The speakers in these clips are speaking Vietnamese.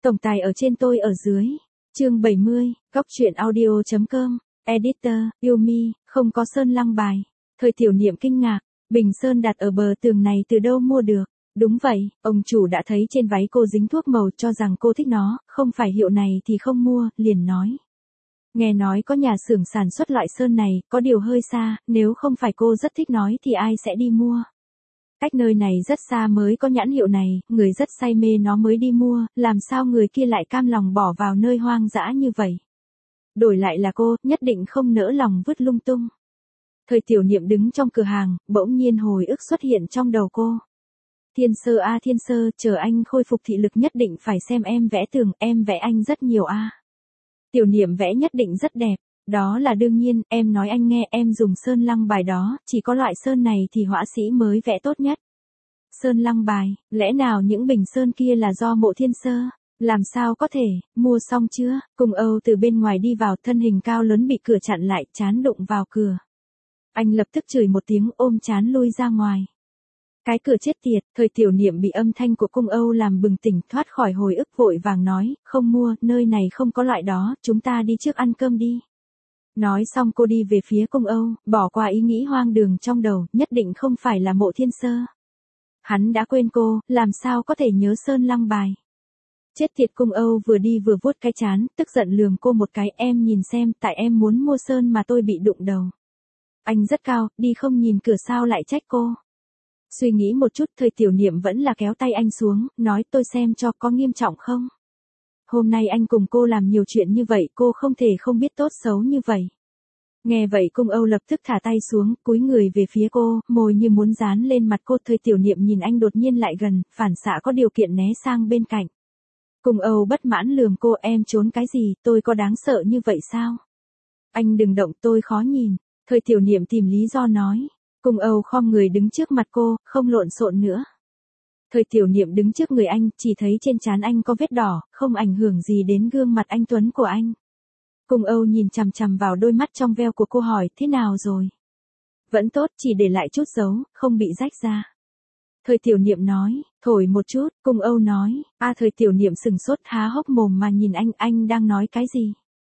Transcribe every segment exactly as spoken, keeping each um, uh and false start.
Tổng tài ở trên tôi ở dưới. Chương bảy mươi, góc truyện audio chấm com, editor, Yumi, không có sơn lăng bài. Thời Tiểu Niệm kinh ngạc, bình sơn đặt ở bờ tường này từ đâu mua được? Đúng vậy, ông chủ đã thấy trên váy cô dính thuốc màu cho rằng cô thích nó, không phải hiệu này thì không mua, liền nói. Nghe nói có nhà xưởng sản xuất loại sơn này, có điều hơi xa, nếu không phải cô rất thích nói thì ai sẽ đi mua. Cách nơi này rất xa mới có nhãn hiệu này, người rất say mê nó mới đi mua, làm sao người kia lại cam lòng bỏ vào nơi hoang dã như vậy. Đổi lại là cô, nhất định không nỡ lòng vứt lung tung. Thời Tiểu Niệm đứng trong cửa hàng, bỗng nhiên hồi ức xuất hiện trong đầu cô. Thiên Sơ a Thiên Sơ, chờ anh khôi phục thị lực nhất định phải xem em vẽ tường, em vẽ anh rất nhiều a. Tiểu Niệm vẽ nhất định rất đẹp, đó là đương nhiên, em nói anh nghe, em dùng sơn lăng bài đó, chỉ có loại sơn này thì họa sĩ mới vẽ tốt nhất. Sơn lăng bài, lẽ nào những bình sơn kia là do Mộ Thiên Sơ? Làm sao có thể, mua xong chưa? Cung Âu từ bên ngoài đi vào, thân hình cao lớn bị cửa chặn lại, trán đụng vào cửa. Anh lập tức chửi một tiếng, ôm trán lui ra ngoài. Cái cửa chết tiệt. Thời Tiểu Niệm bị âm thanh của Cung Âu làm bừng tỉnh, thoát khỏi hồi ức, vội vàng nói, không mua, nơi này không có loại đó, chúng ta đi trước ăn cơm đi. Nói xong cô đi về phía Cung Âu, bỏ qua ý nghĩ hoang đường trong đầu, nhất định không phải là Mộ Thiên Sơ. Hắn đã quên cô, làm sao có thể nhớ sơn lăng bài. Chết tiệt. Cung Âu vừa đi vừa vuốt cái trán, tức giận lườm cô một cái, em nhìn xem, tại em muốn mua sơn mà tôi bị đụng đầu. Anh rất cao, đi không nhìn cửa sao lại trách cô. Suy nghĩ một chút, Thời Tiểu Niệm vẫn là kéo tay anh xuống, nói tôi xem cho có nghiêm trọng không. Hôm nay anh cùng cô làm nhiều chuyện như vậy, cô không thể không biết tốt xấu như vậy. Nghe vậy Cung Âu lập tức thả tay xuống, cúi người về phía cô, môi như muốn dán lên mặt cô. Thời Tiểu Niệm nhìn anh đột nhiên lại gần, phản xạ có điều kiện né sang bên cạnh. Cung Âu bất mãn lườm cô, em trốn cái gì, tôi có đáng sợ như vậy sao? Anh đừng động, tôi khó nhìn. Thời Tiểu Niệm tìm lý do nói. Cung Âu khom người đứng trước mặt cô, không lộn xộn nữa. Thời Tiểu Niệm đứng trước người anh, chỉ thấy trên trán anh có vết đỏ, không ảnh hưởng gì đến gương mặt anh tuấn của anh. Cung Âu nhìn chằm chằm vào đôi mắt trong veo của cô, hỏi, thế nào rồi? Vẫn tốt, chỉ để lại chút dấu, không bị rách ra. Thời Tiểu Niệm nói, thổi một chút. Cung Âu nói, a à, Thời Tiểu Niệm sừng sốt, há hốc mồm mà nhìn anh, anh đang nói cái gì?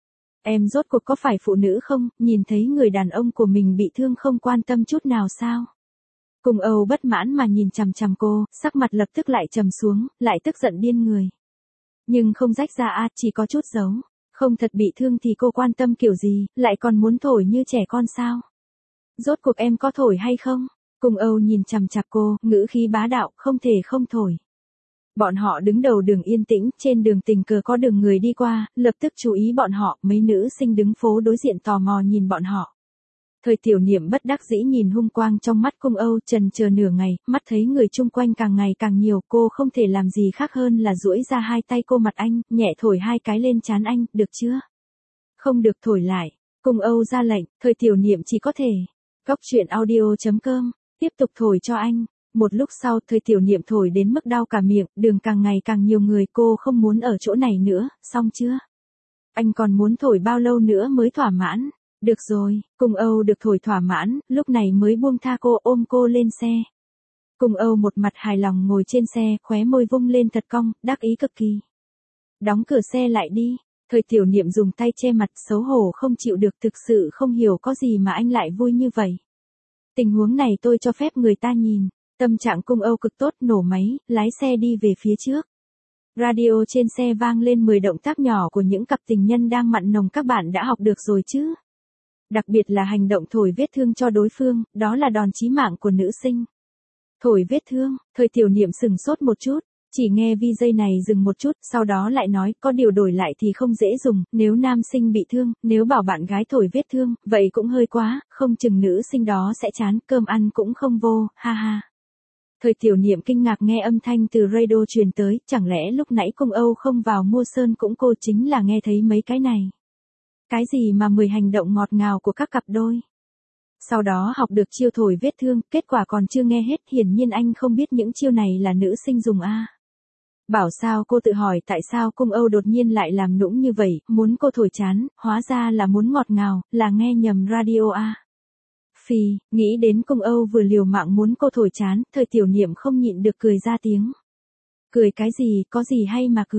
Em rốt cuộc có phải phụ nữ không, nhìn thấy người đàn ông của mình bị thương không quan tâm chút nào sao? Cung Âu bất mãn mà nhìn chằm chằm cô, sắc mặt lập tức lại trầm xuống, lại tức giận điên người. Nhưng không rách ra a, à, chỉ có chút dấu. Không thật bị thương thì cô quan tâm kiểu gì, lại còn muốn thổi như trẻ con sao? Rốt cuộc em có thổi hay không? Cung Âu nhìn chằm chằm cô, ngữ khí bá đạo, không thể không thổi. Bọn họ đứng đầu đường yên tĩnh, trên đường tình cờ có đường người đi qua, lập tức chú ý bọn họ, mấy nữ sinh đứng phố đối diện tò mò nhìn bọn họ. Thời Tiểu Niệm bất đắc dĩ nhìn hung quang trong mắt Cung Âu, trần chờ nửa ngày, mắt thấy người chung quanh càng ngày càng nhiều, cô không thể làm gì khác hơn là duỗi ra hai tay cô mặt anh, nhẹ thổi hai cái lên trán anh, được chưa? Không được thổi lại. Cung Âu ra lệnh. Thời Tiểu Niệm chỉ có thể. Góc truyện audio chấm com, tiếp tục thổi cho anh. Một lúc sau, Thời Tiểu Niệm thổi đến mức đau cả miệng, đường càng ngày càng nhiều người, cô không muốn ở chỗ này nữa, xong chưa? Anh còn muốn thổi bao lâu nữa mới thỏa mãn? Được rồi. Cung Âu được thổi thỏa mãn, lúc này mới buông tha cô, ôm cô lên xe. Cung Âu một mặt hài lòng ngồi trên xe, khóe môi vung lên thật cong, đắc ý cực kỳ. Đóng cửa xe lại đi. Thời Tiểu Niệm dùng tay che mặt, xấu hổ không chịu được, thực sự không hiểu có gì mà anh lại vui như vậy. Tình huống này tôi cho phép người ta nhìn. Tâm trạng Cung Âu cực tốt, nổ máy, lái xe đi về phía trước. Radio trên xe vang lên mười động tác nhỏ của những cặp tình nhân đang mặn nồng, các bạn đã học được rồi chứ? Đặc biệt là hành động thổi vết thương cho đối phương, đó là đòn chí mạng của nữ sinh. Thổi vết thương. Thời Tiểu Niệm sừng sốt một chút, chỉ nghe vi gi này dừng một chút, sau đó lại nói, có điều đổi lại thì không dễ dùng, nếu nam sinh bị thương, nếu bảo bạn gái thổi vết thương, vậy cũng hơi quá, không chừng nữ sinh đó sẽ chán, cơm ăn cũng không vô, ha ha. Thời Tiểu Niệm kinh ngạc nghe âm thanh từ radio truyền tới, chẳng lẽ lúc nãy Cung Âu không vào mua sơn cũng cô chính là nghe thấy mấy cái này. Cái gì mà mười hành động ngọt ngào của các cặp đôi. Sau đó học được chiêu thổi vết thương, kết quả còn chưa nghe hết, hiển nhiên anh không biết những chiêu này là nữ sinh dùng a. Bảo sao cô tự hỏi tại sao Cung Âu đột nhiên lại làm nũng như vậy, muốn cô thổi chán, hóa ra là muốn ngọt ngào, là nghe nhầm radio a. Phì, nghĩ đến Cung Âu vừa liều mạng muốn cô thổi chán, Thời Tiểu Niệm không nhịn được cười ra tiếng. Cười cái gì, có gì hay mà cười.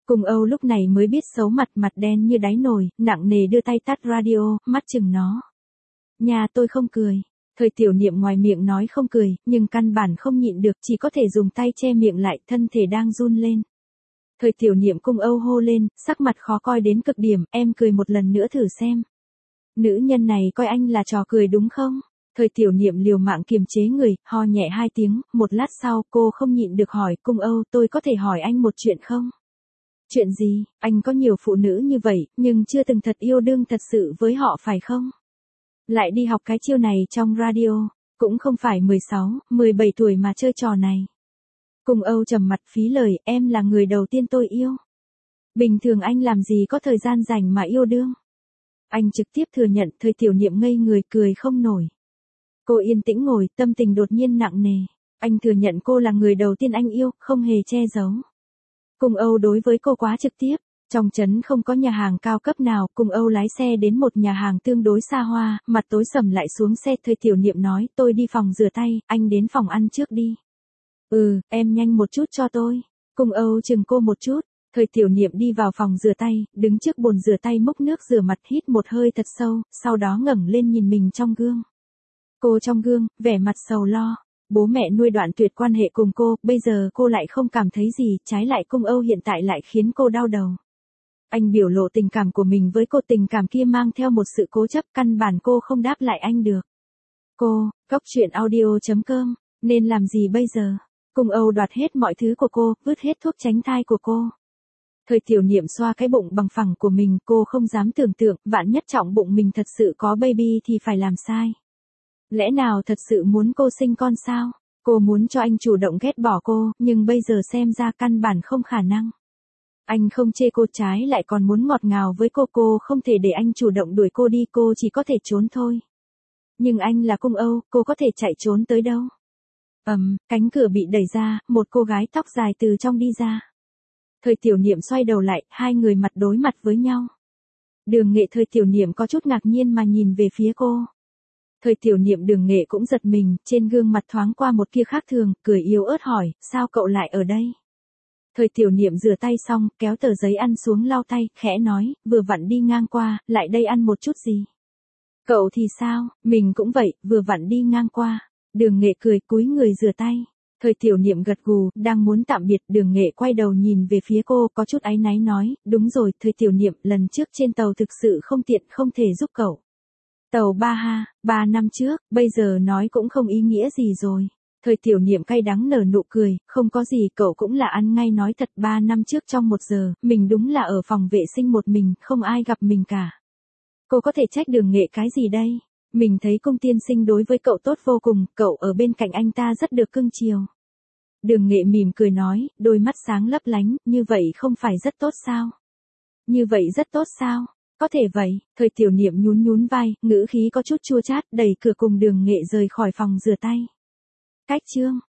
Cung Âu lúc này mới biết xấu mặt, mặt đen như đáy nồi, nặng nề đưa tay tắt radio, mắt chừng nó. Nhà tôi không cười. Thời tiểu niệm ngoài miệng nói không cười, nhưng căn bản không nhịn được, chỉ có thể dùng tay che miệng lại, thân thể đang run lên. Thời tiểu niệm Cung Âu hô lên, sắc mặt khó coi đến cực điểm, em cười một lần nữa thử xem. Nữ nhân này coi anh là trò cười đúng không? Thời tiểu niệm liều mạng kiềm chế người, ho nhẹ hai tiếng, một lát sau cô không nhịn được hỏi, Cung Âu, tôi có thể hỏi anh một chuyện không? Chuyện gì? Anh có nhiều phụ nữ như vậy, nhưng chưa từng thật yêu đương thật sự với họ phải không? Lại đi học cái chiêu này trong radio, cũng không phải mười sáu, mười bảy tuổi mà chơi trò này. Cung Âu trầm mặt phí lời, em là người đầu tiên tôi yêu. Bình thường anh làm gì có thời gian rảnh mà yêu đương. Anh trực tiếp thừa nhận, thời tiểu niệm ngây người cười không nổi. Cô yên tĩnh ngồi, tâm tình đột nhiên nặng nề. Anh thừa nhận cô là người đầu tiên anh yêu, không hề che giấu. Cung Âu đối với cô quá trực tiếp. Trong trấn không có nhà hàng cao cấp nào, Cung Âu lái xe đến một nhà hàng tương đối xa hoa, mặt tối sầm lại xuống xe. Thời tiểu niệm nói, tôi đi phòng rửa tay, anh đến phòng ăn trước đi. Ừ, em nhanh một chút cho tôi. Cung Âu chừng cô một chút. Thời tiểu niệm đi vào phòng rửa tay, đứng trước bồn rửa tay múc nước rửa mặt, hít một hơi thật sâu, sau đó ngẩng lên nhìn mình trong gương. Cô trong gương, vẻ mặt sầu lo. Bố mẹ nuôi đoạn tuyệt quan hệ cùng cô, bây giờ cô lại không cảm thấy gì, trái lại Cung Âu hiện tại lại khiến cô đau đầu. Anh biểu lộ tình cảm của mình với cô, tình cảm kia mang theo một sự cố chấp, căn bản cô không đáp lại anh được. Cô, Cóc Truyện Audio chấm com, nên làm gì bây giờ? Cung Âu đoạt hết mọi thứ của cô, vứt hết thuốc tránh thai của cô. Thời tiểu niệm xoa cái bụng bằng phẳng của mình, cô không dám tưởng tượng, vạn nhất trọng bụng mình thật sự có baby thì phải làm sai. Lẽ nào thật sự muốn cô sinh con sao? Cô muốn cho anh chủ động ghét bỏ cô, nhưng bây giờ xem ra căn bản không khả năng. Anh không chê cô, trái lại còn muốn ngọt ngào với cô, cô không thể để anh chủ động đuổi cô đi, cô chỉ có thể trốn thôi. Nhưng anh là Cung Âu, cô có thể chạy trốn tới đâu? Ầm, um, cánh cửa bị đẩy ra, một cô gái tóc dài từ trong đi ra. Thời tiểu niệm xoay đầu lại, hai người mặt đối mặt với nhau. Đường Nghệ thời tiểu niệm có chút ngạc nhiên mà nhìn về phía cô. Thời tiểu niệm Đường Nghệ cũng giật mình, trên gương mặt thoáng qua một kia khác thường, cười yếu ớt hỏi, sao cậu lại ở đây? Thời tiểu niệm rửa tay xong, kéo tờ giấy ăn xuống lau tay, khẽ nói, vừa vặn đi ngang qua, lại đây ăn một chút gì. Cậu thì sao, mình cũng vậy, vừa vặn đi ngang qua. Đường Nghệ cười cúi người rửa tay. Thời tiểu niệm gật gù, đang muốn tạm biệt, Đường Nghệ quay đầu nhìn về phía cô, có chút áy náy nói, đúng rồi, thời tiểu niệm, lần trước trên tàu thực sự không tiện, không thể giúp cậu. Tàu ba ha, ba năm trước, bây giờ nói cũng không ý nghĩa gì rồi. Thời tiểu niệm cay đắng nở nụ cười, không có gì, cậu cũng là ăn ngay nói thật, ba năm trước trong một giờ, mình đúng là ở phòng vệ sinh một mình, không ai gặp mình cả. Cô có thể trách Đường Nghệ cái gì đây? Mình thấy Cung tiên sinh đối với cậu tốt vô cùng, cậu ở bên cạnh anh ta rất được cưng chiều. Đường Nghệ mỉm cười nói, đôi mắt sáng lấp lánh, như vậy không phải rất tốt sao? Như vậy rất tốt sao? Có thể vậy, thời tiểu niệm nhún nhún vai, ngữ khí có chút chua chát, đẩy cửa cùng Đường Nghệ rời khỏi phòng rửa tay. Cách chương